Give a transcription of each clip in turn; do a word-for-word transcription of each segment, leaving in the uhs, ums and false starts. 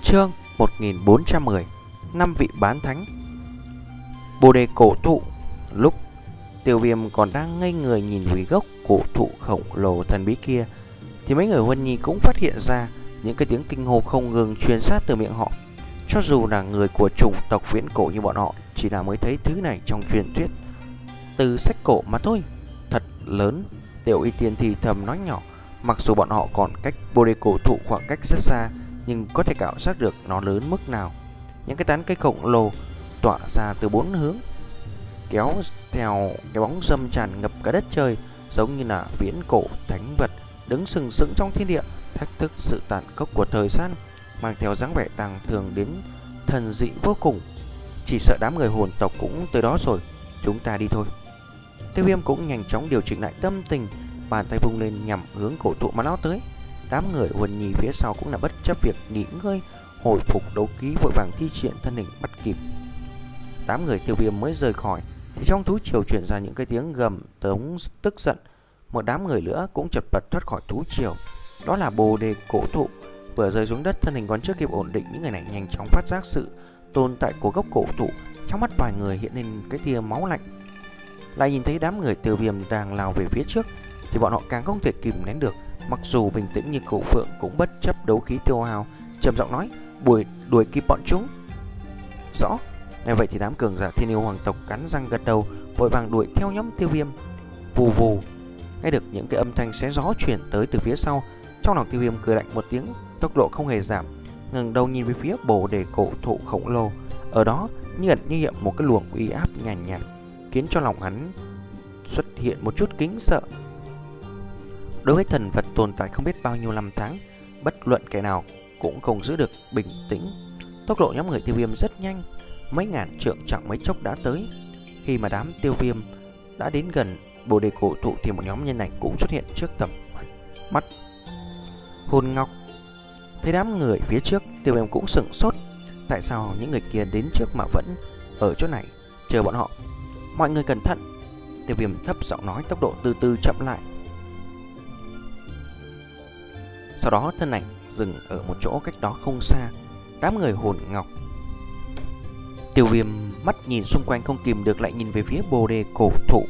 Chương một nghìn bốn trăm mười. Năm vị bán thánh. Bồ đề cổ thụ. Lúc Tiêu Viêm còn đang ngây người nhìn về gốc cổ thụ khổng lồ thần bí kia, thì mấy người Huân Nhi cũng phát hiện ra những cái tiếng kinh hô không ngừng truyền sát từ miệng họ. Cho dù là người của chủng tộc viễn cổ như bọn họ, chỉ là mới thấy thứ này trong truyền thuyết từ sách cổ mà thôi. Thật lớn. Tiểu Y Tiên thì thầm nói nhỏ. Mặc dù bọn họ còn cách bồ đề cổ thụ khoảng cách rất xa, nhưng có thể cảm giác được nó lớn mức nào. Những cái tán cây khổng lồ tỏa ra từ bốn hướng, kéo theo cái bóng râm tràn ngập cả đất trời, giống như là viễn cổ thánh vật đứng sừng sững trong thiên địa, thách thức sự tàn khốc của thời gian, mang theo dáng vẻ tàng thường đến thần dị vô cùng. Chỉ sợ đám người hồn tộc cũng tới đó rồi, chúng ta đi thôi. Tiêu Viêm cũng nhanh chóng điều chỉnh lại tâm tình, bàn tay vung lên nhằm hướng cổ thụ mà lao tới. Đám người Huân Nhi phía sau cũng là bất chấp việc nghỉ ngơi, hồi phục đấu khí, vội vàng thi triển thân hình bắt kịp. Đám người Tiêu Viêm mới rời khỏi thì trong thú triều truyền ra những cái tiếng gầm tống tức giận. Một đám người nữa cũng chật vật thoát khỏi thú triều. Đó là bồ đề cổ thụ. Vừa rơi xuống đất, thân hình còn chưa kịp ổn định, những người này nhanh chóng phát giác sự tồn tại của gốc cổ thụ. Trong mắt vài người hiện lên cái tia máu lạnh. Lại nhìn thấy đám người Tiêu Viêm đang lao về phía trước thì bọn họ càng không thể kìm nén được. Mặc dù bình tĩnh như Cổ Phượng cũng bất chấp đấu khí tiêu hao, trầm giọng nói: "Đuổi đuổi kịp bọn chúng." Rõ. Nghe vậy thì đám cường giả Thiên Yêu Hoàng tộc cắn răng gật đầu, vội vàng đuổi theo nhóm Tiêu Viêm. Vù vù. Nghe được những cái âm thanh xé gió truyền tới từ phía sau, trong lòng Tiêu Viêm cười lạnh một tiếng, tốc độ không hề giảm, ngẩng đầu nhìn về phía bồ đề cổ thụ khổng lồ. Ở đó như ẩn như hiện một cái luồng uy áp nhàn nhạt, khiến cho lòng hắn xuất hiện một chút kính sợ. Đối với thần vật tồn tại không biết bao nhiêu năm tháng, bất luận kẻ nào cũng không giữ được bình tĩnh. Tốc độ nhóm người Tiêu Viêm rất nhanh, mấy ngàn trượng chẳng mấy chốc đã tới. Khi mà đám Tiêu Viêm đã đến gần bồ đề cổ thụ thì một nhóm nhân ảnh cũng xuất hiện trước tầm mắt. Hồn Ngọc. Thấy đám người phía trước, Tiêu Viêm cũng sững sốt. Tại sao những người kia đến trước mà vẫn ở chỗ này chờ bọn họ? Mọi người cẩn thận. Tiêu Viêm thấp giọng nói, tốc độ từ từ chậm lại. Sau đó thân ảnh dừng ở một chỗ cách đó không xa. Đám người Hồn Ngọc. Tiêu Viêm mắt nhìn xung quanh không kìm được, lại nhìn về phía bồ đề cổ thụ.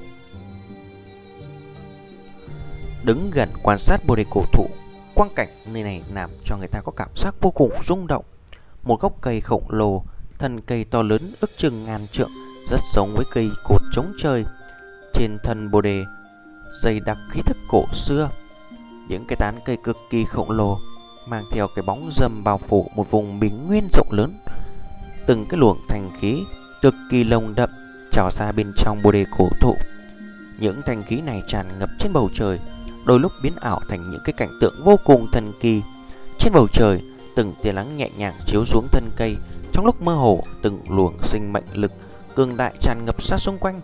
Đứng gần quan sát bồ đề cổ thụ, quang cảnh nơi này làm cho người ta có cảm giác vô cùng rung động. Một gốc cây khổng lồ, thân cây to lớn ước chừng ngàn trượng, rất giống với cây cột chống trời. Trên thân bồ đề dày đặc khí thức cổ xưa. Những cái tán cây cực kỳ khổng lồ mang theo cái bóng râm bao phủ một vùng bình nguyên rộng lớn. Từng cái luồng thanh khí cực kỳ nồng đậm trào ra bên trong bồ đề cổ thụ. Những thanh khí này tràn ngập trên bầu trời, đôi lúc biến ảo thành những cái cảnh tượng vô cùng thần kỳ. Trên bầu trời, từng tia nắng nhẹ nhàng chiếu xuống thân cây, trong lúc mơ hồ từng luồng sinh mệnh lực cường đại tràn ngập sát xung quanh,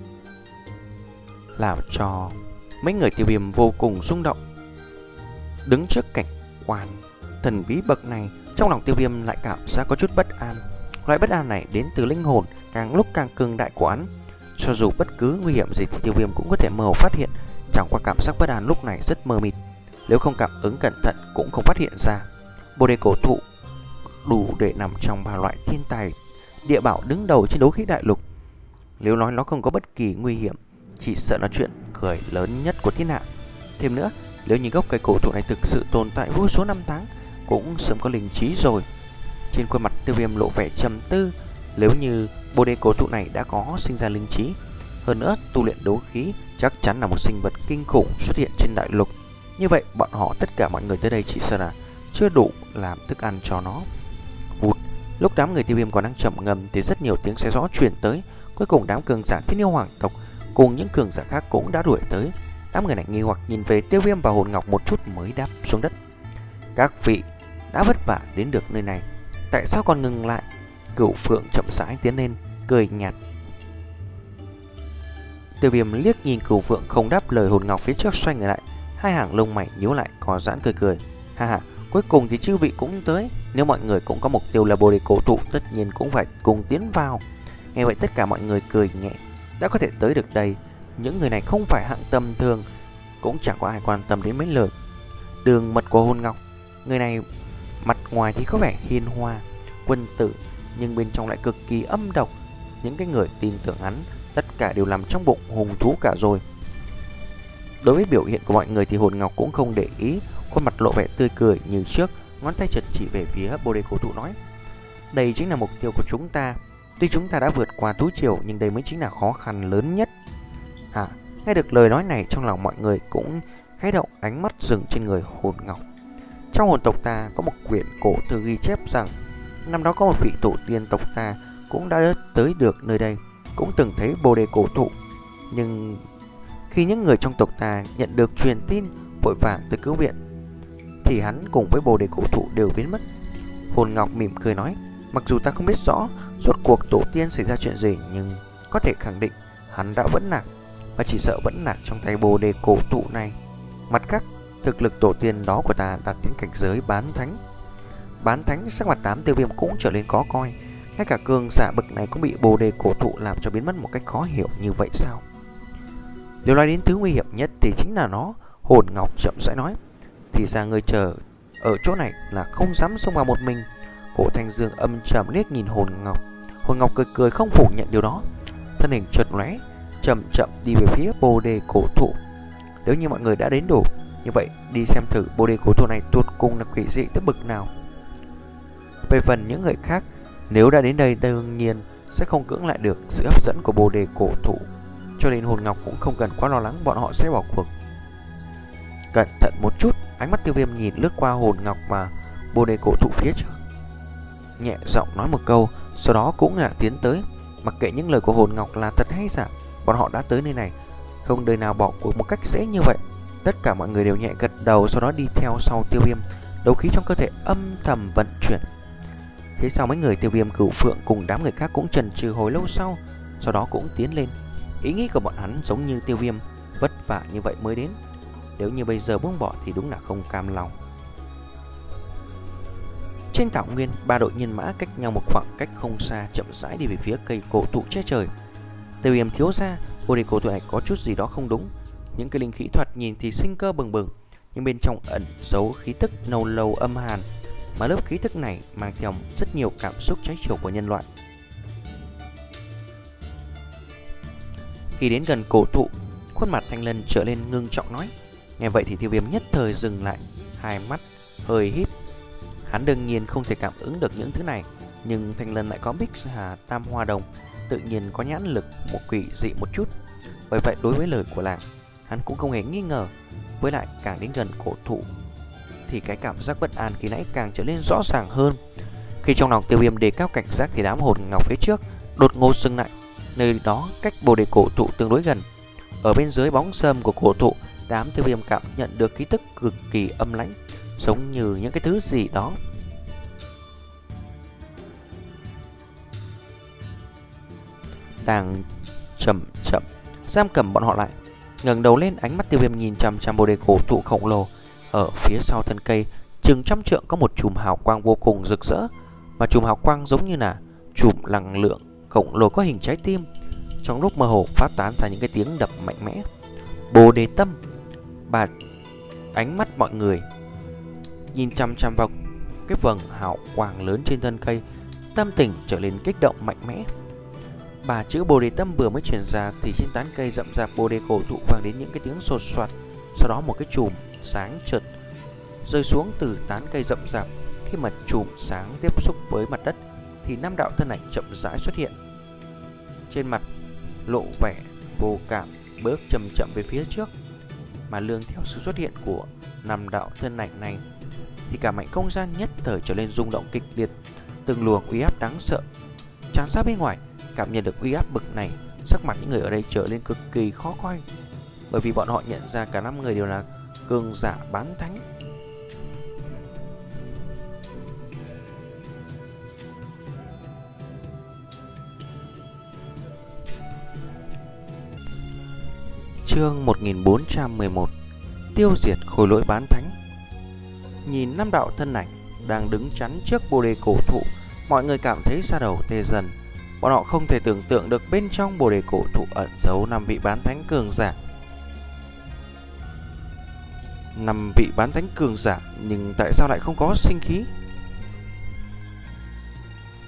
làm cho mấy người Tiêu Viêm vô cùng rung động. Đứng trước cảnh quan thần bí bậc này, trong lòng Tiêu Viêm lại cảm giác có chút bất an. Loại bất an này đến từ linh hồn càng lúc càng cường đại của hắn. Cho dù bất cứ nguy hiểm gì thì Tiêu Viêm cũng có thể mơ hồ phát hiện, chẳng qua cảm giác bất an lúc này rất mờ mịt. Nếu không cảm ứng cẩn thận cũng không phát hiện ra. Bồ đề cổ thụ đủ để nằm trong ba loại thiên tài địa bảo đứng đầu trên đấu khí đại lục. Nếu nói nó không có bất kỳ nguy hiểm, chỉ sợ là chuyện cười lớn nhất của thiên hạ. Thêm nữa, nếu như gốc cây cổ thụ này thực sự tồn tại vô số năm tháng, cũng sớm có linh trí rồi. Trên khuôn mặt Tiêu Viêm lộ vẻ trầm tư. Nếu như bồ đề cổ thụ này đã có sinh ra linh trí, hơn nữa tu luyện đấu khí, chắc chắn là một sinh vật kinh khủng xuất hiện trên đại lục. Như vậy bọn họ tất cả mọi người tới đây chỉ sợ là chưa đủ làm thức ăn cho nó. Vụt. Lúc đám người Tiêu Viêm còn đang trầm ngâm thì rất nhiều tiếng xé gió truyền tới. Cuối cùng đám cường giả Thiên Yêu Hoàng tộc cùng những cường giả khác cũng đã đuổi tới. Đám người này nghi hoặc nhìn về Tiêu Viêm và Hồn Ngọc một chút mới đáp xuống đất. Các vị đã vất vả đến được nơi này, tại sao còn ngừng lại? Cửu Phượng chậm rãi tiến lên, cười nhạt. Tiêu Viêm liếc nhìn Cửu Phượng không đáp lời, Hồn Ngọc phía trước xoay người lại, hai hàng lông mày nhíu lại, có giãn cười cười. Ha ha, cuối cùng thì chư vị cũng tới. Nếu mọi người cũng có mục tiêu là bồ đề cổ thụ, tất nhiên cũng phải cùng tiến vào. Nghe vậy tất cả mọi người cười nhẹ. Đã có thể tới được đây, những người này không phải hạng tầm thường, cũng chẳng có ai quan tâm đến mấy lời đường mật của Hồn Ngọc. Người này Mặt ngoài thì có vẻ hiền hòa, quân tử, nhưng bên trong lại cực kỳ âm độc. Những cái người tin tưởng hắn tất cả đều làm trong bụng hung thú cả rồi. Đối với biểu hiện của mọi người thì Hồn Ngọc cũng không để ý, khuôn mặt lộ vẻ tươi cười như trước, ngón tay chợt chỉ về phía Bồ Đề Cổ Thụ nói: đây chính là mục tiêu của chúng ta. Tuy chúng ta đã vượt qua thú triều, nhưng đây mới chính là khó khăn lớn nhất. Hả? Nghe được lời nói này, trong lòng mọi người cũng khẽ động, ánh mắt dừng trên người Hồn Ngọc. Trong hồn tộc ta có một quyển cổ thư ghi chép rằng năm đó có một vị tổ tiên tộc ta cũng đã tới được nơi đây, cũng từng thấy Bồ Đề Cổ Thụ. Nhưng khi những người trong tộc ta nhận được truyền tin vội vàng tới cứu viện, thì hắn cùng với Bồ Đề Cổ Thụ đều biến mất. Hồn Ngọc mỉm cười nói: mặc dù ta không biết rõ rốt cuộc tổ tiên xảy ra chuyện gì, nhưng có thể khẳng định hắn đã vẫn lạc, và chỉ sợ vẫn lạc trong tay Bồ Đề Cổ Thụ này. Mặt khác, thực lực tổ tiên đó của ta đạt đến cảnh giới bán thánh. Bán thánh, sắc mặt đám Tiêu Viêm cũng trở lên khó coi. Ngay cả cường giả bậc này cũng bị Bồ Đề Cổ Thụ làm cho biến mất một cách khó hiểu như vậy sao? Nếu nói đến thứ nguy hiểm nhất thì chính là nó. Hồn Ngọc chậm rãi nói: thì ra người chờ ở chỗ này là không dám xông vào một mình. Cổ Thanh Dương âm trầm liếc nhìn Hồn Ngọc. Hồn Ngọc cười cười không phủ nhận điều đó, thân hình chợt lóe, chậm chậm đi về phía Bồ Đề Cổ Thụ. Nếu như mọi người đã đến đủ, như vậy đi xem thử Bồ Đề Cổ Thụ này tuột cùng là quỷ dị tới bực nào. Về phần những người khác, nếu đã đến đây đương nhiên sẽ không cưỡng lại được sự hấp dẫn của Bồ Đề Cổ Thụ, cho nên Hồn Ngọc cũng không cần quá lo lắng bọn họ sẽ bỏ cuộc. Cẩn thận một chút, ánh mắt Tiêu Viêm nhìn lướt qua Hồn Ngọc và Bồ Đề Cổ Thụ phía trước, nhẹ giọng nói một câu, sau đó cũng là tiến tới. Mặc kệ những lời của Hồn Ngọc là thật hay giả, bọn họ đã tới nơi này, không đời nào bỏ cuộc một cách dễ như vậy. Tất cả mọi người đều nhẹ gật đầu, sau đó đi theo sau Tiêu Viêm, đấu khí trong cơ thể âm thầm vận chuyển. Phía sau mấy người Tiêu Viêm, Cửu Phượng cùng đám người khác cũng chần chừ hồi lâu sau, sau đó cũng tiến lên. Ý nghĩ của bọn hắn giống như Tiêu Viêm, vất vả như vậy mới đến, nếu như bây giờ buông bỏ thì đúng là không cam lòng. Trên thảo nguyên, ba đội nhân mã cách nhau một khoảng cách không xa chậm rãi đi về phía cây cổ thụ che trời. Tiêu Viêm thiếu ra, Bồ Đề Cổ Thụ này có chút gì đó không đúng. Những cái linh khí thoạt nhìn thì sinh cơ bừng bừng, nhưng bên trong ẩn giấu khí tức nâu lâu âm hàn, mà lớp khí tức này mang theo rất nhiều cảm xúc trái chiều của nhân loại. Khi đến gần cổ thụ, khuôn mặt Thanh Lân trở lên ngưng trọng nói. Nghe vậy thì Tiêu Viêm nhất thời dừng lại, hai mắt hơi híp. Hắn đương nhiên không thể cảm ứng được những thứ này, nhưng Thanh Lân lại có Bích Hà Tam Hoa Đồng, tự nhiên có nhãn lực một quỷ dị một chút. Bởi vậy đối với lời của làng, hắn cũng không hề nghi ngờ. Với lại càng đến gần cổ thụ thì cái cảm giác bất an khi nãy càng trở nên rõ ràng hơn. Khi trong lòng Tiêu Viêm đề cao cảnh giác thì đám Hồn Ngọc phía trước đột ngột dừng lại. Nơi đó cách Bồ Đề Cổ Thụ tương đối gần. Ở bên dưới bóng râm của cổ thụ, đám Tiêu Viêm cảm nhận được khí tức cực kỳ âm lãnh, giống như những cái thứ gì đó đang chậm chậm giam cầm bọn họ lại. Ngẩng đầu lên, ánh mắt Tiêu Viêm nhìn chằm chằm Bồ Đề Cổ Thụ khổng lồ. Ở phía sau thân cây chừng trăm trượng có một chùm hào quang vô cùng rực rỡ, mà chùm hào quang giống như là chùm năng lượng khổng lồ có hình trái tim, trong lúc mơ hồ phát tán ra những cái tiếng đập mạnh mẽ. Bồ Đề Tâm. Bà ánh mắt mọi người nhìn chằm chằm vào cái vầng hào quang lớn trên thân cây, tâm tình trở nên kích động mạnh mẽ. Bà chữ Bồ Đề Tâm vừa mới truyền ra thì trên tán cây rậm rạp Bồ Đề Cổ Thụ vang đến những cái tiếng sột soạt. Sau đó một cái chùm sáng chợt rơi xuống từ tán cây rậm rạp. Khi mà chùm sáng tiếp xúc với mặt đất thì năm đạo thân ảnh chậm rãi xuất hiện, trên mặt lộ vẻ vô cảm, bước chậm chậm về phía trước. Mà lương theo sự xuất hiện của năm đạo thân ảnh này thì cả mảnh không gian nhất thời trở nên rung động kịch liệt. Từng luồng uy áp đáng sợ tràn ra bên ngoài. Cảm nhận được uy áp bực này, sắc mặt những người ở đây trở nên cực kỳ khó coi, bởi vì bọn họ nhận ra cả năm người đều là cường giả bán thánh. Chương một nghìn bốn trăm mười một. Tiêu diệt khối lỗi bán thánh. Nhìn năm đạo thân ảnh đang đứng chắn trước Bồ Đề Cổ Thụ, mọi người cảm thấy da đầu tê dần. Bọn họ không thể tưởng tượng được bên trong Bồ Đề Cổ Thụ ẩn giấu năm vị bán thánh cường giả. Năm vị bán thánh cường giả, nhưng tại sao lại không có sinh khí?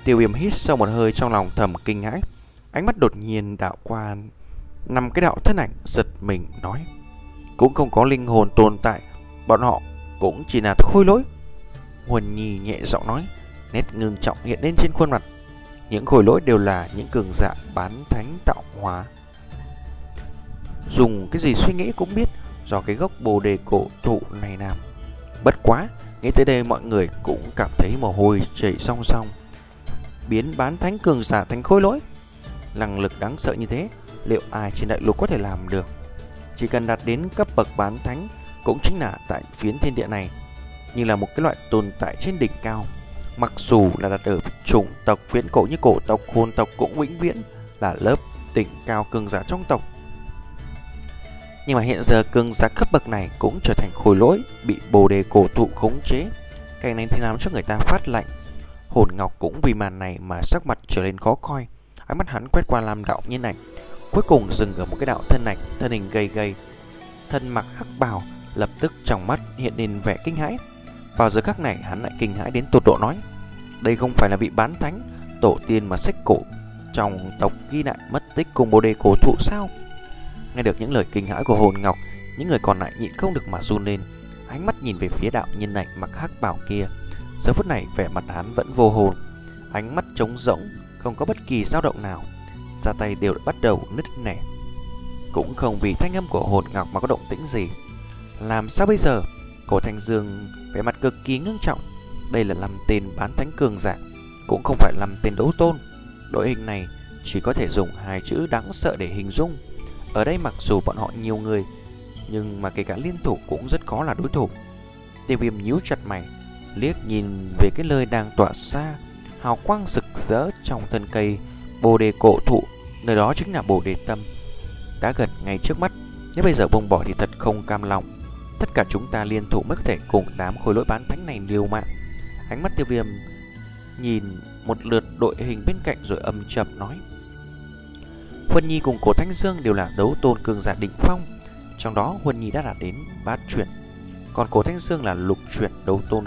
Tiêu Viêm hít sâu một hơi, trong lòng thầm kinh hãi. Ánh mắt đột nhiên đảo qua năm cái đạo thân ảnh, giật mình nói: cũng không có linh hồn tồn tại, bọn họ cũng chỉ là khôi lỗi. Huân Nhi nhẹ giọng nói, nét ngưng trọng hiện lên trên khuôn mặt. Những khôi lỗi đều là những cường giả bán thánh tạo hóa. Dùng cái gì suy nghĩ cũng biết do cái gốc bồ đề cổ thụ này làm. Bất quá, nghĩ tới đây mọi người cũng cảm thấy mồ hôi chảy song song. Biến bán thánh cường giả thành khôi lỗi, năng lực đáng sợ như thế, liệu ai trên đại lục có thể làm được? Chỉ cần đạt đến cấp bậc bán thánh, cũng chính là tại phiến thiên địa này, như là một cái loại tồn tại trên đỉnh cao. Mặc dù là đặt ở chủng tộc viễn cổ như cổ tộc, hồn tộc cũng vĩnh viễn là lớp đỉnh cao cường giả trong tộc. Nhưng mà hiện giờ cường giả cấp bậc này cũng trở thành khôi lỗi, bị bồ đề cổ thụ khống chế. Cái này thì làm cho người ta phát lạnh. Hồn Ngọc cũng vì màn này mà sắc mặt trở nên khó coi. Ánh mắt hắn quét qua làm đạo nhân ảnh, cuối cùng dừng ở một cái đạo thân ảnh, thân hình gầy gầy, thân mặc hắc bào, lập tức trong mắt hiện lên vẻ kinh hãi. Vào giờ khắc này hắn lại kinh hãi đến tột độ, nói: đây không phải là vị bán thánh tổ tiên mà sách cổ trong tộc ghi lại mất tích cùng bồ đề cổ thụ sao? Nghe được những lời kinh hãi của Hồn Ngọc, những người còn lại nhịn không được mà run lên, ánh mắt nhìn về phía đạo nhân ảnh mặc hắc bào kia. Giờ phút này vẻ mặt hắn vẫn vô hồn, ánh mắt trống rỗng, không có bất kỳ dao động nào, da tay đều đã bắt đầu nứt nẻ. Cũng không vì thanh âm của Hồn Ngọc mà có động tĩnh gì. Làm sao bây giờ? Cổ Thanh Dương vẻ mặt cực kỳ ngưng trọng. Đây là năm tên bán thánh cường giả, cũng không phải năm tên đấu tôn. Đội hình này chỉ có thể dùng hai chữ đáng sợ để hình dung. Ở đây mặc dù bọn họ nhiều người, nhưng mà kể cả liên thủ cũng rất khó là đối thủ. Tiêu Viêm nhíu chặt mày, liếc nhìn về cái nơi đang tỏa xa hào quang rực rỡ trong thân cây bồ đề cổ thụ. Nơi đó chính là bồ đề tâm, đã gần ngay trước mắt. Nếu bây giờ buông bỏ thì thật không cam lòng. Tất cả chúng ta liên thủ mới có thể cùng đám khối lỗi bán thánh này liều mạng. Ánh mắt Tiêu Viêm nhìn một lượt đội hình bên cạnh rồi âm trầm nói: Huân Nhi cùng Cổ Thanh Dương đều là đấu tôn cường giả đỉnh phong, trong đó Huân Nhi đã đạt đến bát chuyển, còn Cổ Thanh Dương là lục chuyển đấu tôn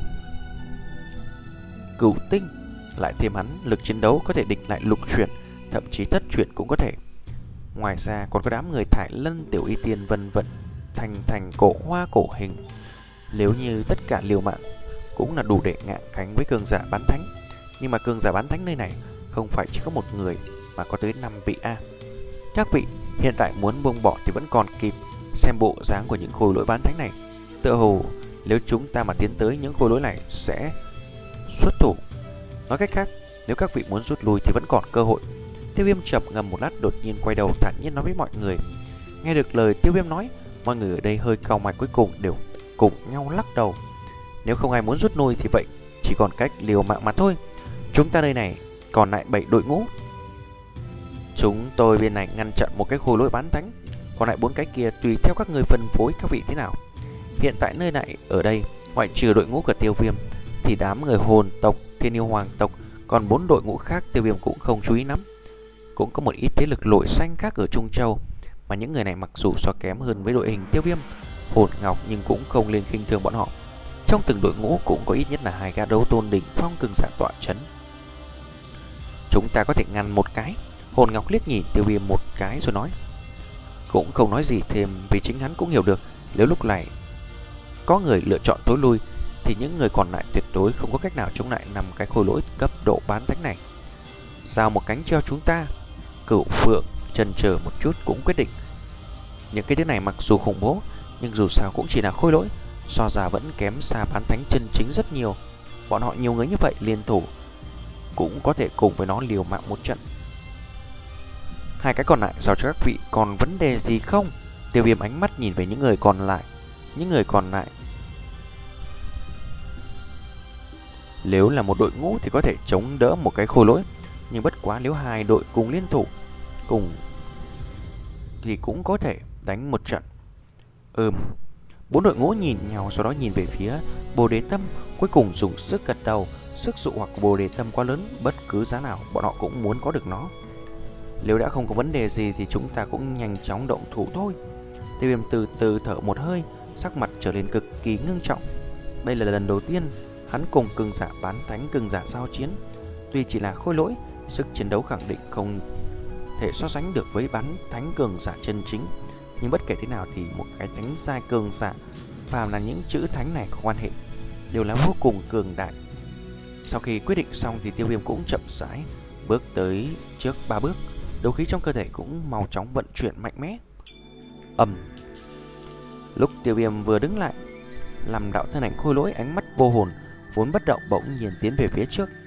cửu tinh, lại thêm hắn lực chiến đấu có thể địch lại lục chuyển, thậm chí thất chuyển cũng có thể. Ngoài ra còn có đám người Thải Lân, Tiểu Y Tiên vân vân, thành thành cổ hoa cổ hình. Nếu như tất cả liều mạng cũng là đủ để ngạn cánh với cường giả bán thánh. Nhưng mà cường giả bán thánh nơi này không phải chỉ có một người mà có tới năm vị a. Các vị hiện tại muốn buông bỏ thì vẫn còn kịp. Xem bộ dáng của những khối lỗi bán thánh này, tựa hồ nếu chúng ta mà tiến tới những khối lỗi này sẽ xuất thủ. Nói cách khác, nếu các vị muốn rút lui thì vẫn còn cơ hội. Tiêu Viêm chậm ngầm một lát, đột nhiên quay đầu thản nhiên nói với mọi người. Nghe được lời Tiêu Viêm nói, mọi người ở đây hơi cau mày, cuối cùng đều cùng nhau lắc đầu. Nếu không ai muốn rút lui thì vậy chỉ còn cách liều mạng mà thôi. Chúng ta nơi này còn lại bảy đội ngũ. Chúng tôi bên này ngăn chặn một cái khối lỗi bán thánh, còn lại bốn cái kia tùy theo các người phân phối các vị thế nào. Hiện tại nơi này ở đây, ngoại trừ đội ngũ của Tiêu Viêm thì đám người hồn tộc, Thiên Yêu Hoàng tộc, còn bốn đội ngũ khác Tiêu Viêm cũng không chú ý lắm. Cũng có một ít thế lực lội xanh khác ở Trung Châu, mà những người này mặc dù so kém hơn với đội hình Tiêu Viêm, Hồn Ngọc, nhưng cũng không lên khinh thường bọn họ. Trong từng đội ngũ cũng có ít nhất là hai gã đấu tôn đỉnh phong cường giả tọa chấn. Chúng ta có thể ngăn một cái. Hồn Ngọc liếc nhìn Tiêu Viêm một cái rồi nói, cũng không nói gì thêm, vì chính hắn cũng hiểu được nếu lúc này có người lựa chọn tối lui thì những người còn lại tuyệt đối không có cách nào chống lại năm cái khối lỗi cấp độ bán thánh này. Giao một cánh cho chúng ta. Cửu Phượng chần chờ một chút cũng quyết định. Những cái thứ này mặc dù khủng bố, nhưng dù sao cũng chỉ là khối lỗi, so ra vẫn kém xa bán thánh chân chính rất nhiều. Bọn họ nhiều người như vậy liên thủ cũng có thể cùng với nó liều mạng một trận. Hai cái còn lại giao cho các vị, còn vấn đề gì không? Tiêu Viêm ánh mắt nhìn về những người còn lại. Những người còn lại nếu là một đội ngũ thì có thể chống đỡ một cái khối lỗi, nhưng bất quá nếu hai đội cùng liên thủ cùng thì cũng có thể đánh một trận. Ừm. Bốn đội ngũ nhìn nhau, sau đó nhìn về phía Bồ Đề Tâm, cuối cùng dùng sức gật đầu. Sức dụ hoặc của Bồ Đề Tâm quá lớn, bất cứ giá nào bọn họ cũng muốn có được nó. Nếu đã không có vấn đề gì thì chúng ta cũng nhanh chóng động thủ thôi. Tiêu Viêm từ từ thở một hơi, sắc mặt trở nên cực kỳ ngưng trọng. Đây là lần đầu tiên hắn cùng cường giả bán thánh cường giả giao chiến. Tuy chỉ là khôi lỗi, sức chiến đấu khẳng định không thể so sánh được với bán thánh cường giả chân chính, nhưng bất kể thế nào thì một cái thánh giai cường giả, phàm là những chữ thánh này có quan hệ, đều là vô cùng cường đại. Sau khi quyết định xong thì Tiêu Viêm cũng chậm rãi bước tới trước ba bước, đấu khí trong cơ thể cũng mau chóng vận chuyển mạnh mẽ. Ầm. Lúc Tiêu Viêm vừa đứng lại, làm đạo thân ảnh khôi lỗi ánh mắt vô hồn vốn bất động bỗng nhiên tiến về phía trước.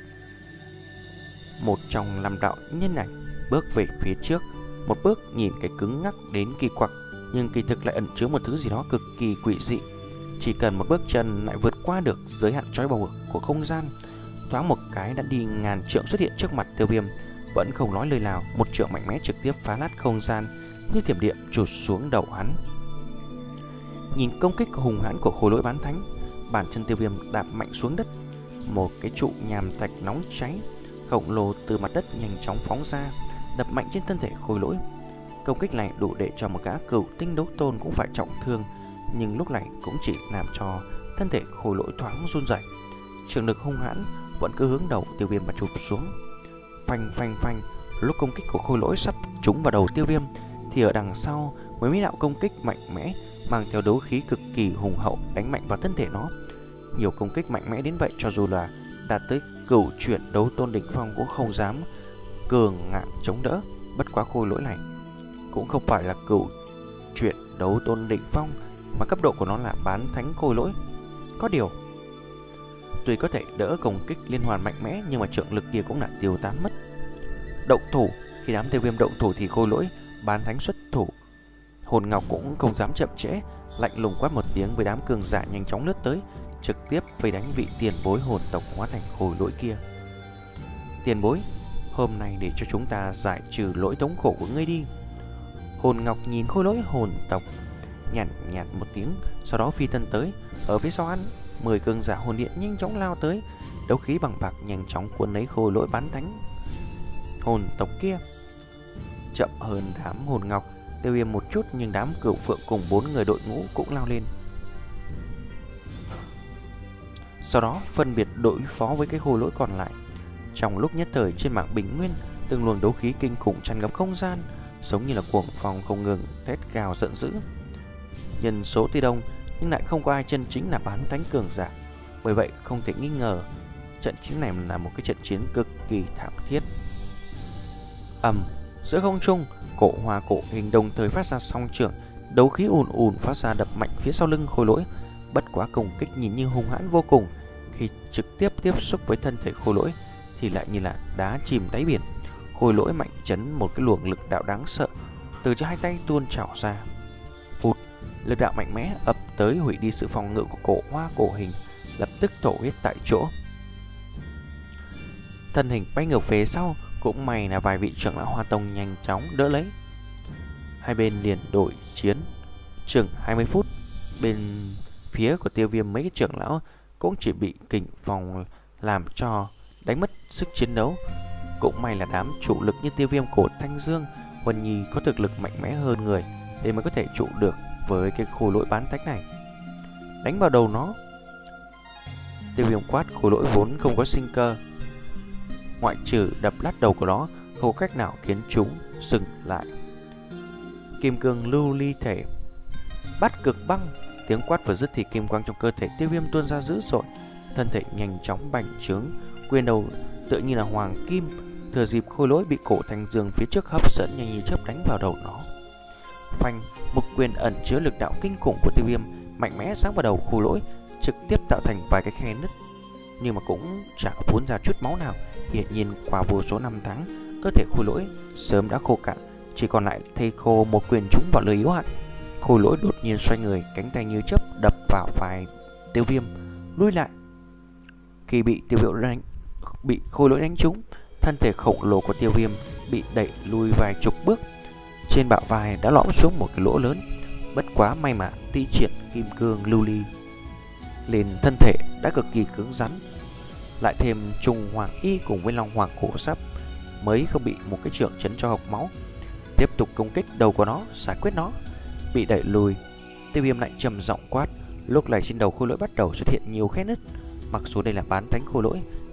Một trong làm đạo nhân ảnh bước về phía trước, một bước nhìn cái cứng ngắc đến kỳ quặc, nhưng kỳ thực lại ẩn chứa một thứ gì đó cực kỳ quỷ dị. Chỉ cần một bước chân lại vượt qua được giới hạn trói buộc của không gian, thoáng một cái đã đi ngàn trượng xuất hiện trước mặt Tiêu Viêm. Vẫn không nói lời nào, một trượng mạnh mẽ trực tiếp phá nát không gian, như thiểm điện chụp xuống đầu hắn. Nhìn công kích hùng hãn của khối lỗi bán thánh, bản chân Tiêu Viêm đạp mạnh xuống đất. Một cái trụ nhàm thạch nóng cháy khổng lồ từ mặt đất nhanh chóng phóng ra, đập mạnh trên thân thể khối lỗi. Công kích này đủ để cho một gã cửu tinh đấu tôn cũng phải trọng thương, nhưng lúc này cũng chỉ làm cho thân thể khối lỗi thoáng run rẩy. Trường lực hung hãn vẫn cứ hướng đầu Tiêu Viêm mà chụp xuống. Phanh phanh phanh, lúc công kích của khối lỗi sắp trúng vào đầu Tiêu Viêm thì ở đằng sau mấy mấy đạo công kích mạnh mẽ mang theo đấu khí cực kỳ hùng hậu đánh mạnh vào thân thể nó. Nhiều công kích mạnh mẽ đến vậy, cho dù là đạt tới cửu chuyển đấu tôn đỉnh phong cũng không dám cường ngạn chống đỡ. Bất quá khôi lỗi này cũng không phải là cửu chuyển đấu tôn đỉnh phong, mà cấp độ của nó là bán thánh khôi lỗi. Có điều, tuy có thể đỡ công kích liên hoàn mạnh mẽ, nhưng mà trượng lực kia cũng là tiêu tán mất. Động thủ, khi đám Tiêu Viêm động thủ thì khôi lỗi bán thánh xuất thủ. Hồn Ngọc cũng không dám chậm trễ, lạnh lùng quát một tiếng với đám cường giả nhanh chóng lướt tới, trực tiếp vây đánh vị tiền bối hồn tộc hóa thành khôi lỗi kia. Tiền bối, hôm nay để cho chúng ta giải trừ lỗi thống khổ của ngươi đi. Hồn Ngọc nhìn khôi lỗi hồn tộc, nhàn nhạt, nhạt một tiếng, sau đó phi thân tới. Ở phía sau hắn, mười cường giả hồn điện nhanh chóng lao tới, đấu khí bằng bạc nhanh chóng cuốn lấy khôi lỗi bán thánh hồn tộc kia. Chậm hơn đám Hồn Ngọc, Tiêu Viêm một chút, nhưng đám Cửu Phượng cùng bốn người đội ngũ cũng lao lên. Sau đó phân biệt đối phó với cái khôi lỗi còn lại. Trong lúc nhất thời trên mảng bình nguyên, từng luồng đấu khí kinh khủng tràn ngập không gian, giống như là cuồng phong không ngừng thét gào giận dữ. Nhân số tuy đông nhưng lại không có ai chân chính là bán thánh cường giả, bởi vậy không thể nghi ngờ trận chiến này là một cái trận chiến cực kỳ thảm thiết. Ầm, giữa không trung, cổ hoa cổ hình đồng thời phát ra song trưởng, đấu khí ùn ùn phát ra đập mạnh phía sau lưng khôi lỗi. Bất quá công kích nhìn như hung hãn vô cùng, khi trực tiếp tiếp xúc với thân thể khôi lỗi thì lại như là đá chìm đáy biển. Khôi lỗi mạnh chấn một cái luồng lực đạo đáng sợ từ trên hai tay tuôn trào ra. Phụt, lực đạo mạnh mẽ ập tới hủy đi sự phòng ngự của cổ hoa cổ hình, lập tức thổ huyết tại chỗ. Thân hình bay ngược về sau, cũng may là vài vị trưởng lão Hoa Tông nhanh chóng đỡ lấy. Hai bên liền đổi chiến. Chừng hai mươi phút, bên phía của Tiêu Viêm mấy cái trưởng lão cũng chỉ bị kình phong làm cho đánh mất sức chiến đấu. Cũng may là đám trụ lực như Tiêu Viêm, Cổ Thanh Dương, Huân Nhi có thực lực mạnh mẽ hơn người để mới có thể trụ được với cái khối lỗi bán thánh này. Đánh vào đầu nó. Tiêu Viêm quát, khối lỗi vốn không có sinh cơ, ngoại trừ đập lát đầu của nó, không có cách nào khiến chúng dừng lại. Kim cương lưu ly thể, bắt cực băng. Tiếng quát vừa dứt thì kim quang trong cơ thể Tiêu Viêm tuôn ra dữ dội, thân thể nhanh chóng bành trướng, quyền đầu tựa như là hoàng kim, thừa dịp khôi lỗi bị Cổ Thanh Dương phía trước hấp dẫn, nhanh như chớp đánh vào đầu nó. Phanh, một quyền ẩn chứa lực đạo kinh khủng của Tiêu Viêm mạnh mẽ sáng vào đầu khôi lỗi, trực tiếp tạo thành vài cái khe nứt, nhưng mà cũng chả phun ra chút máu nào. Hiển nhiên qua vô số năm tháng, cơ thể khôi lỗi sớm đã khô cạn, chỉ còn lại thây khô một quyền trúng vào lưỡi yếu hại. Khôi lỗi đột nhiên xoay người, cánh tay như chớp đập vào vai Tiêu Viêm, lùi lại. Khi bị Tiêu Viêm đánh, bị khôi lỗi đánh trúng, thân thể khổng lồ của Tiêu Viêm bị đẩy lùi vài chục bước, trên bả vai đã lõm xuống một cái lỗ lớn. Bất quá may mà thi triển kim cương lưu ly lên thân thể đã cực kỳ cứng rắn, lại thêm trùng hoàng y cùng với long hoàng cổ sắp mới không bị một cái trưởng chấn cho hộc máu. Tiếp tục công kích đầu của nó, giải quyết nó. Bị đẩy lùi, Tiêu Viêm lại trầm giọng quát. Lúc này trên đầu khôi lỗi bắt đầu xuất hiện nhiều khe nứt. Mặc dù đây là bán thánh khôi lỗi,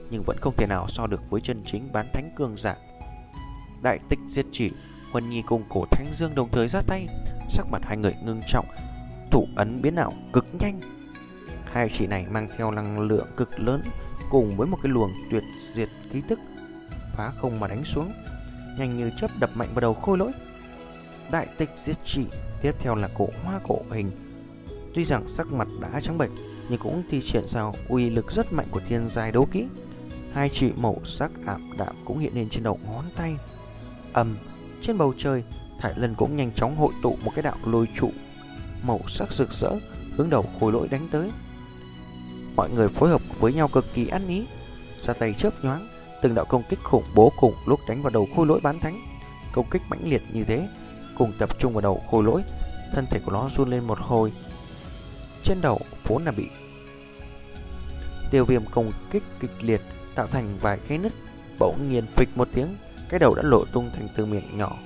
nhưng vẫn không thể nào so được với chân chính bán thánh cường giả. Đại tích diệt chỉ, Huân Nhi cùng Cổ Thánh Dương đồng thời ra tay, sắc mặt hai người ngưng trọng, thủ ấn biến ảo cực nhanh. Hai chỉ này mang theo năng lượng cực lớn cùng với một cái luồng tuyệt diệt khí tức phá không mà đánh xuống, nhanh như chớp đập mạnh vào đầu Khôi Lỗi. Đại tích diệt chỉ, tiếp theo là cổ hoa cổ hình. Tuy rằng sắc mặt đã trắng bệch nhưng cũng thi triển ra uy lực rất mạnh của thiên giai đấu kỹ. Hai chỉ màu sắc ảm đạm cũng hiện lên trên đầu ngón tay. Ầm, trên bầu trời, Thải Lân cũng nhanh chóng hội tụ một cái đạo lôi trụ màu sắc rực rỡ hướng đầu Khôi Lỗi đánh tới. Mọi người phối hợp với nhau cực kỳ ăn ý, ra tay chớp nhoáng, từng đạo công kích khủng bố cùng lúc đánh vào đầu Khôi Lỗi bán thánh. Công kích mãnh liệt như thế cùng tập trung vào đầu Khôi Lỗi, thân thể của nó run lên một hồi. Trên đầu vốn là bị Tiêu Viêm công kích kịch liệt tạo thành vài cái nứt, bỗng nhiên phịch một tiếng, cái đầu đã lộ tung thành từng miệng nhỏ.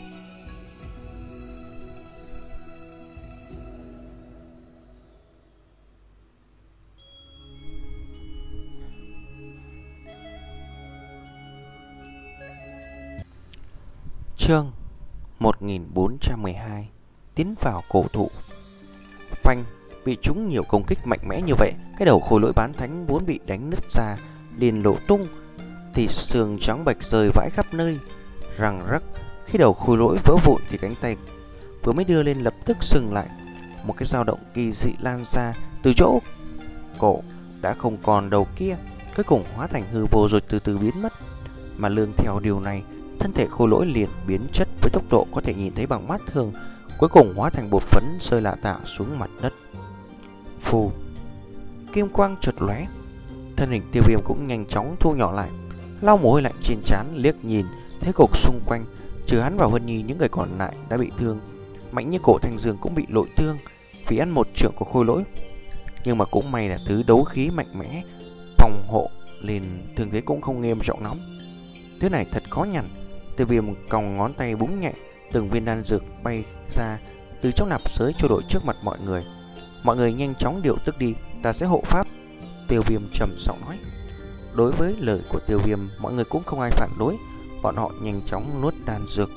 Chương một nghìn bốn trăm mười hai, tiến vào cổ thụ. Phanh, bị trúng nhiều công kích mạnh mẽ như vậy, cái đầu Khôi Lỗi bán thánh vốn bị đánh nứt ra liền lộ tung, thịt xương trắng bệch rơi vãi khắp nơi, răng rắc. Khi đầu Khôi Lỗi vỡ vụn thì cánh tay vừa mới đưa lên lập tức dừng lại, một cái dao động kỳ dị lan ra từ chỗ cổ đã không còn đầu kia, cuối cùng hóa thành hư vô rồi từ từ biến mất. Mà lương theo điều này, thân thể Khôi Lỗi liền biến chất với tốc độ có thể nhìn thấy bằng mắt thường, cuối cùng hóa thành bột phấn rơi lạ tả xuống mặt đất. Phù, kim quang chợt lóe, thân hình Tiêu Viêm cũng nhanh chóng thu nhỏ lại, lau mồ hôi lạnh trên trán, liếc nhìn thấy cục xung quanh, trừ hắn và Huân Nhi, những người còn lại đã bị thương. Mạnh như Cổ Thanh Dương cũng bị nội thương vì ăn một trượng của Khôi Lỗi, nhưng mà cũng may là thứ đấu khí mạnh mẽ phòng hộ nên thương thế cũng không nghiêm trọng lắm. Thứ này thật khó nhằn. Tiêu Viêm còng ngón tay búng nhẹ, từng viên đan dược bay ra từ trong nạp giới trôi nổi trước mặt mọi người. Mọi người nhanh chóng điều tức đi, ta sẽ hộ pháp. Tiêu Viêm trầm giọng nói. Đối với lời của Tiêu Viêm, mọi người cũng không ai phản đối. Bọn họ nhanh chóng nuốt đan dược,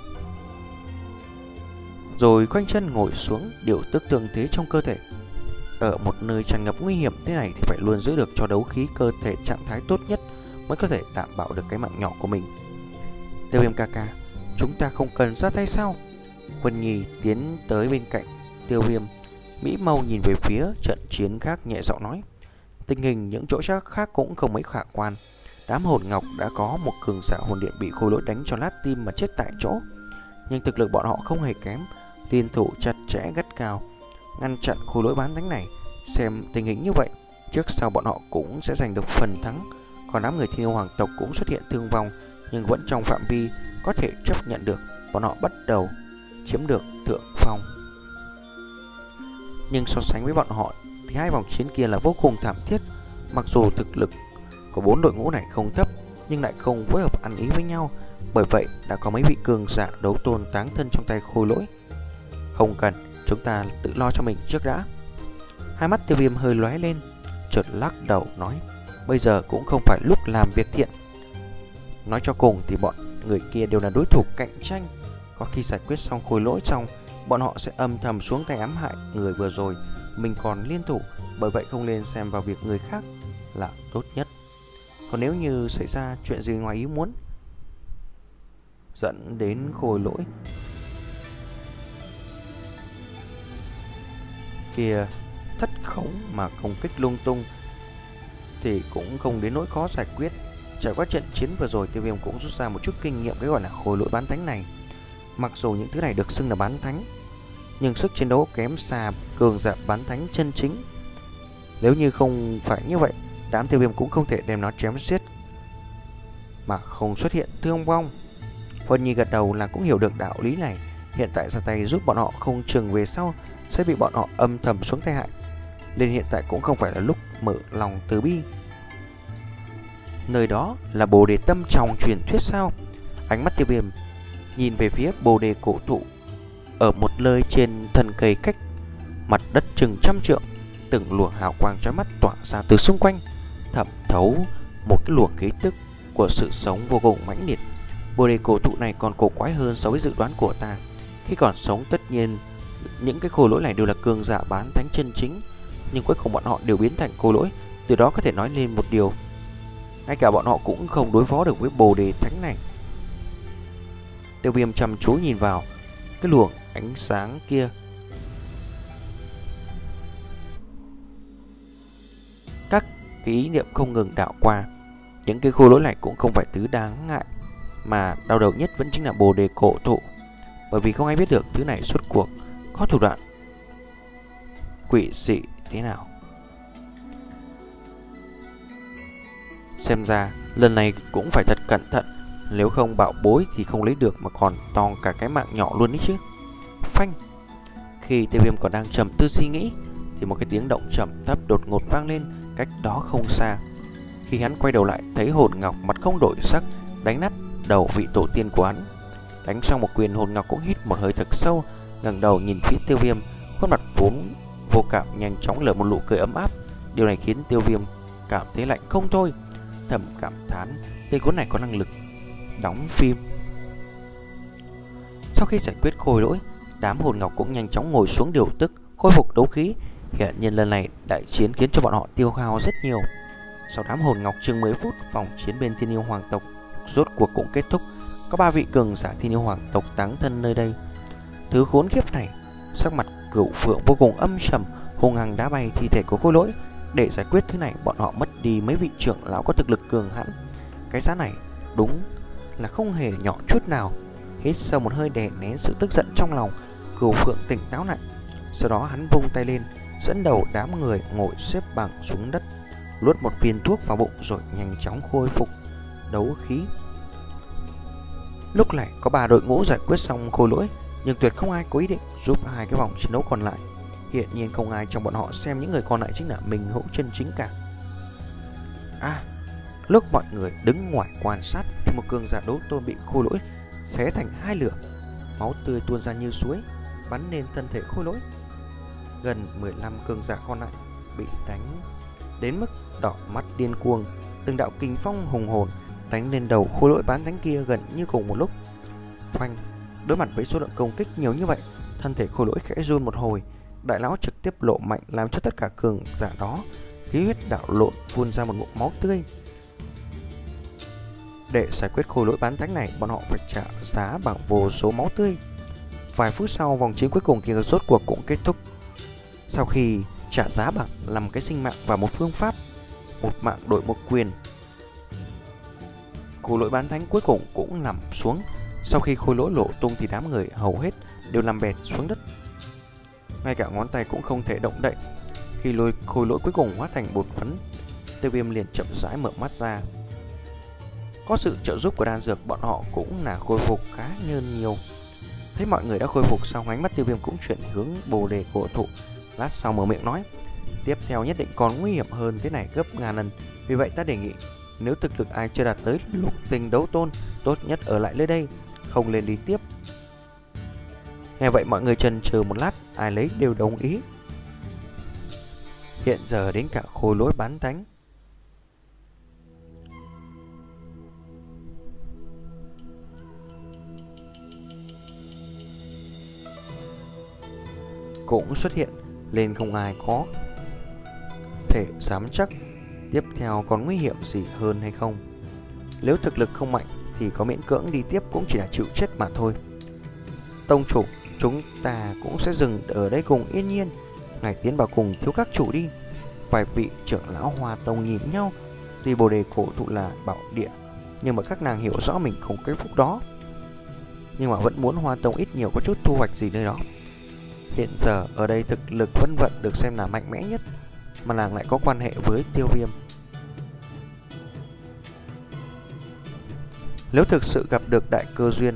rồi khoanh chân ngồi xuống điều tức thương thế trong cơ thể. Ở một nơi tràn ngập nguy hiểm thế này thì phải luôn giữ được cho đấu khí cơ thể trạng thái tốt nhất mới có thể đảm bảo được cái mạng nhỏ của mình. Tiêu Viêm ca ca, chúng ta không cần ra tay sao? Huân Nhi tiến tới bên cạnh Tiêu Viêm, mỹ mâu nhìn về phía trận chiến khác, nhẹ giọng nói. Tình hình những chỗ khác cũng không mấy khả quan. Đám hồn ngọc đã có một cường giả hồn điện bị Khôi Lỗi đánh cho lát tim mà chết tại chỗ, nhưng thực lực bọn họ không hề kém, liên thủ chặt chẽ gắt cao ngăn chặn Khôi Lỗi bán thánh này. Xem tình hình như vậy, trước sau bọn họ cũng sẽ giành được phần thắng. Còn đám người Thiên Yêu Hoàng tộc cũng xuất hiện thương vong, nhưng vẫn trong phạm vi có thể chấp nhận được. Bọn họ bắt đầu chiếm được thượng phong, nhưng so sánh với bọn họ thì hai vòng chiến kia là vô cùng thảm thiết. Mặc dù thực lực của bốn đội ngũ này không thấp, nhưng lại không phối hợp ăn ý với nhau. Bởi vậy đã có mấy vị cường giả đấu tôn táng thân trong tay Khôi Lỗi. Không cần, chúng ta tự lo cho mình trước đã. Hai mắt Tiêu Viêm hơi lóe lên, chợt lắc đầu nói. Bây giờ cũng không phải lúc làm việc thiện. Nói cho cùng thì bọn người kia đều là đối thủ cạnh tranh. Có khi giải quyết xong Khôi Lỗi xong, bọn họ sẽ âm thầm xuống tay ám hại người vừa rồi. Mình còn liên thủ, bởi vậy không nên xem vào việc người khác là tốt nhất. Còn nếu như xảy ra chuyện gì ngoài ý muốn dẫn đến Khôi Lỗi kia thất khống mà công kích lung tung thì cũng không đến nỗi khó giải quyết. Trải qua trận chiến vừa rồi, Tiêu Viêm cũng rút ra một chút kinh nghiệm cái gọi là Khôi Lỗi bán thánh này. Mặc dù những thứ này được xưng là bán thánh, nhưng sức chiến đấu kém xa cường giả bán thánh chân chính. Nếu như không phải như vậy, đám Tiêu Viêm cũng không thể đem nó chém giết mà không xuất hiện thương vong. Huân Nhi gật đầu là cũng hiểu được đạo lý này. Hiện tại ra tay giúp bọn họ không chừng về sau sẽ bị bọn họ âm thầm xuống tay hại, nên hiện tại cũng không phải là lúc mở lòng từ bi. Nơi đó là Bồ Đề Tâm trong truyền thuyết sao? Ánh mắt Tiêu Viêm nhìn về phía Bồ Đề cổ thụ ở một nơi trên thân cây cách mặt đất chừng trăm trượng. Từng luồng hào quang chói mắt tỏa ra từ xung quanh, thẩm thấu một cái luồng khí tức của sự sống vô cùng mãnh liệt. Bồ đề cổ thụ này còn cổ quái hơn so với dự đoán của ta. Khi còn sống tất nhiên những cái khôi lỗi này đều là cường giả bán thánh chân chính, nhưng cuối cùng bọn họ đều biến thành khôi lỗi. Từ đó có thể nói lên một điều, ngay cả bọn họ cũng không đối phó được với bồ đề thánh này. Tiêu Viêm chăm chú nhìn vào cái luồng ánh sáng kia. Các cái ý niệm không ngừng đảo qua. Những cái khôi lỗi này cũng không phải thứ đáng ngại, mà đau đầu nhất vẫn chính là bồ đề cổ thụ. Bởi vì không ai biết được thứ này suốt cuộc có thủ đoạn quỷ dị thế nào. Xem ra lần này cũng phải thật cẩn thận, nếu không bảo bối thì không lấy được mà còn to cả cái mạng nhỏ luôn đấy chứ. Phanh. Khi Tiêu Viêm còn đang trầm tư suy nghĩ thì một cái tiếng động trầm thấp đột ngột vang lên cách đó không xa. Khi hắn quay đầu lại thấy hồn ngọc mặt không đổi sắc đánh nát đầu vị tổ tiên của hắn. Đánh xong một quyền, hồn ngọc cũng hít một hơi thật sâu, ngẩng đầu nhìn phía Tiêu Viêm, khuôn mặt vốn vô cảm nhanh chóng nở một nụ cười ấm áp. Điều này khiến Tiêu Viêm cảm thấy lạnh không thôi, thầm cảm thán tên khốn này có năng lực đóng phim. Sau khi giải quyết khôi lỗi, đám hồn ngọc cũng nhanh chóng ngồi xuống điều tức, khôi phục đấu khí. Hiện nhiên lần này đại chiến khiến cho bọn họ tiêu hao rất nhiều. Sau đám hồn ngọc chừng mười phút, vòng chiến bên Thiên Yêu Hoàng tộc rốt cuộc cũng kết thúc. Có ba vị cường giả Thiên Yêu Hoàng tộc táng thân nơi đây. Thứ khốn kiếp này, sắc mặt Cửu Phượng vô cùng âm trầm, hung hăng đá bay thi thể của khôi lỗi. Để giải quyết thứ này, bọn họ mất đi mấy vị trưởng lão có thực lực cường hãn. Cái giá này đúng là không hề nhỏ chút nào. Hít sâu một hơi đè nén sự tức giận trong lòng, Cửu Phượng tỉnh táo lại. Sau đó hắn vung tay lên, dẫn đầu đám người ngồi xếp bằng xuống đất, luốt một viên thuốc vào bụng rồi nhanh chóng khôi phục đấu khí. Lúc này có ba đội ngũ giải quyết xong khôi lỗi, nhưng tuyệt không ai có ý định giúp hai cái vòng chiến đấu còn lại. Hiện nhiên không ai trong bọn họ xem những người còn lại chính là Minh Hữu chân chính cả. À, lúc mọi người đứng ngoài quan sát thì một cường giả đấu tôn bị khôi lỗi xé thành hai lửa, máu tươi tuôn ra như suối bắn lên thân thể khôi lỗi. Gần mười lăm cường giả còn lại bị đánh đến mức đỏ mắt điên cuồng, từng đạo kình phong hùng hồn đánh lên đầu khôi lỗi bán thánh kia gần như cùng một lúc. Phanh. Đối mặt với số lượng công kích nhiều như vậy, thân thể khôi lỗi khẽ run một hồi. Đại lão trực tiếp lộ mạnh làm cho tất cả cường giả đó khí huyết đảo lộn, phun ra một ngụm máu tươi. Để giải quyết khôi lỗi bán thánh này, bọn họ phải trả giá bằng vô số máu tươi. Vài phút sau, vòng chiến cuối cùng kia rốt cuộc cũng kết thúc. Sau khi trả giá bằng làm cái sinh mạng và một phương pháp, một mạng đổi một quyền, khôi lỗi bán thánh cuối cùng cũng nằm xuống. Sau khi khôi lỗi lộ tung thì đám người hầu hết đều nằm bệt xuống đất, ngay cả ngón tay cũng không thể động đậy. Khi lôi khôi lỗi cuối cùng hóa thành bột phấn, Tiêu Viêm liền chậm rãi mở mắt ra. Có sự trợ giúp của đan dược, bọn họ cũng là khôi phục khá nhân nhiều. Thấy mọi người đã khôi phục xong, ánh mắt Tiêu Viêm cũng chuyển hướng bồ đề cổ thụ. Lát sau mở miệng nói, tiếp theo nhất định còn nguy hiểm hơn thế này gấp ngàn lần. Vì vậy ta đề nghị, nếu thực lực ai chưa đạt tới lục tinh đấu tôn, tốt nhất ở lại nơi đây, không lên đi tiếp. Nghe vậy mọi người chần chừ một lát, ai lấy đều đồng ý. Hiện giờ đến cả khôi lỗi bán thánh cũng xuất hiện, nên không ai có thể dám chắc tiếp theo còn nguy hiểm gì hơn hay không. Nếu thực lực không mạnh thì có miễn cưỡng đi tiếp cũng chỉ là chịu chết mà thôi. Tông chủ, chúng ta cũng sẽ dừng ở đây cùng yên nhiên. Ngài tiến vào cùng thiếu các chủ đi. Vài vị trưởng lão Hoa Tông nhìn nhau. Tuy bồ đề cổ thụ là bảo địa, nhưng mà các nàng hiểu rõ mình không cái phúc đó, nhưng mà vẫn muốn Hoa Tông ít nhiều có chút thu hoạch gì nơi đó. Hiện giờ ở đây thực lực Vân Vận được xem là mạnh mẽ nhất, mà nàng lại có quan hệ với Tiêu Viêm. Nếu thực sự gặp được đại cơ duyên,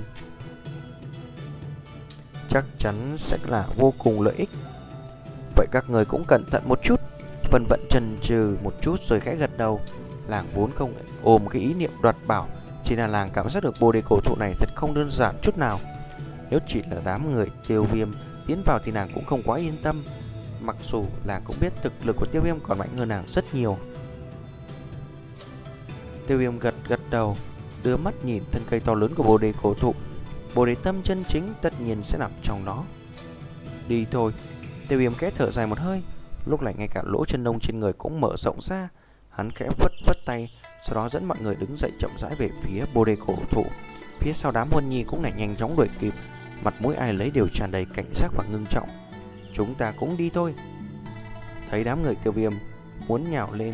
chắc chắn sẽ là vô cùng lợi ích. Vậy các người cũng cẩn thận một chút. Vân Vận chần chừ một chút rồi khẽ gật đầu. Làng vốn không ôm cái ý niệm đoạt bảo, chỉ là làng cảm giác được bồ đề cổ thụ này thật không đơn giản chút nào. Nếu chỉ là đám người Tiêu Viêm tiến vào thì nàng cũng không quá yên tâm, mặc dù là cũng biết thực lực của Tiêu Viêm còn mạnh hơn nàng rất nhiều. Tiêu Viêm gật gật đầu, đưa mắt nhìn thân cây to lớn của Bồ đề cổ thụ. Bồ đề tâm chân chính tất nhiên sẽ nằm trong đó. Đi thôi. Tiêu Viêm khẽ thở dài một hơi. Lúc này ngay cả lỗ chân lông trên người cũng mở rộng ra. Hắn khẽ vất vất tay, sau đó dẫn mọi người đứng dậy chậm rãi về phía Bồ đề cổ thụ. Phía sau đám Huân Nhi cũng lại nhanh chóng đuổi kịp, mặt mũi ai lấy đều tràn đầy cảnh giác và ngưng trọng. Chúng ta cũng đi thôi. Thấy đám người Tiêu Viêm muốn nhào lên,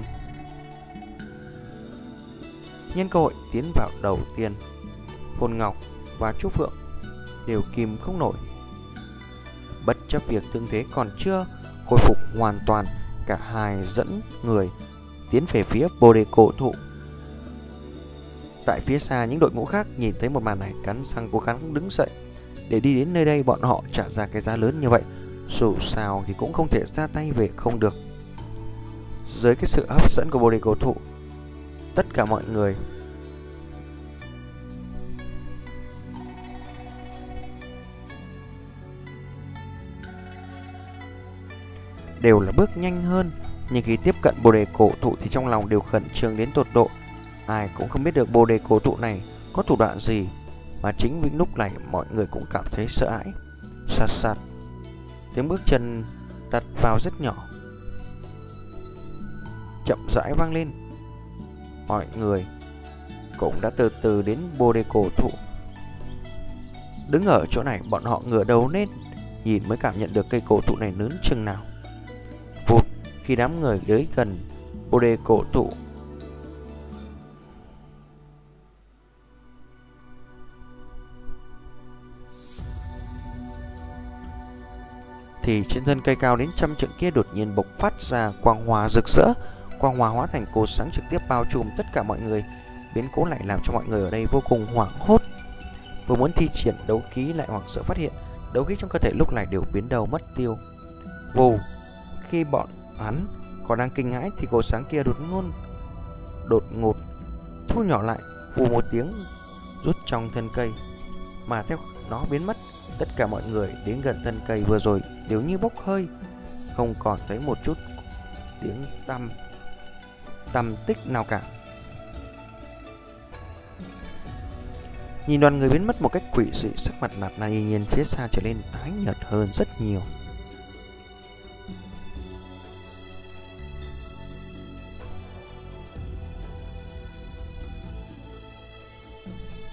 nhân cơ hội tiến vào đầu tiên, Hồn Ngọc và Trúc Phượng đều kìm không nổi. Bất chấp việc tương thế còn chưa khôi phục hoàn toàn, cả hai dẫn người tiến về phía Bồ đề cổ thụ. Tại phía xa, những đội ngũ khác nhìn thấy một màn này cắn răng cố gắng đứng dậy. Để đi đến nơi đây bọn họ trả ra cái giá lớn như vậy, dù sao thì cũng không thể ra tay về không được. Dưới cái sự hấp dẫn của Bồ đề cổ thụ, tất cả mọi người đều là bước nhanh hơn. Nhưng khi tiếp cận Bồ đề cổ thụ thì trong lòng đều khẩn trương đến tột độ. Ai cũng không biết được Bồ đề cổ thụ này có thủ đoạn gì, mà chính vì lúc này mọi người cũng cảm thấy sợ hãi. Sạt sạt, tiếng bước chân đặt vào rất nhỏ chậm rãi vang lên. Mọi người cũng đã từ từ đến Bồ đề cổ thụ. Đứng ở chỗ này, bọn họ ngửa đầu lên nhìn mới cảm nhận được cây cổ thụ này lớn chừng nào. Vụt, khi đám người tới gần Bồ đề cổ thụ, thì trên thân cây cao đến trăm trượng kia đột nhiên bộc phát ra quang hòa rực rỡ. Quang hòa hóa thành cột sáng trực tiếp bao trùm tất cả mọi người. Biến cố lại làm cho mọi người ở đây vô cùng hoảng hốt. Vừa muốn thi triển đấu khí lại hoảng sợ phát hiện đấu khí trong cơ thể lúc này đều biến đầu mất tiêu. Vù, khi bọn hắn còn đang kinh hãi thì cột sáng kia đột ngột đột ngột thu nhỏ lại, vù một tiếng rút trong thân cây, mà theo nó biến mất, tất cả mọi người đến gần thân cây vừa rồi đều như bốc hơi, không còn thấy một chút tiếng tăm tăm tích nào cả. Nhìn đoàn người biến mất một cách quỷ dị, sắc mặt Nạp Na Y Nhiên phía xa trở lên tái nhợt hơn rất nhiều.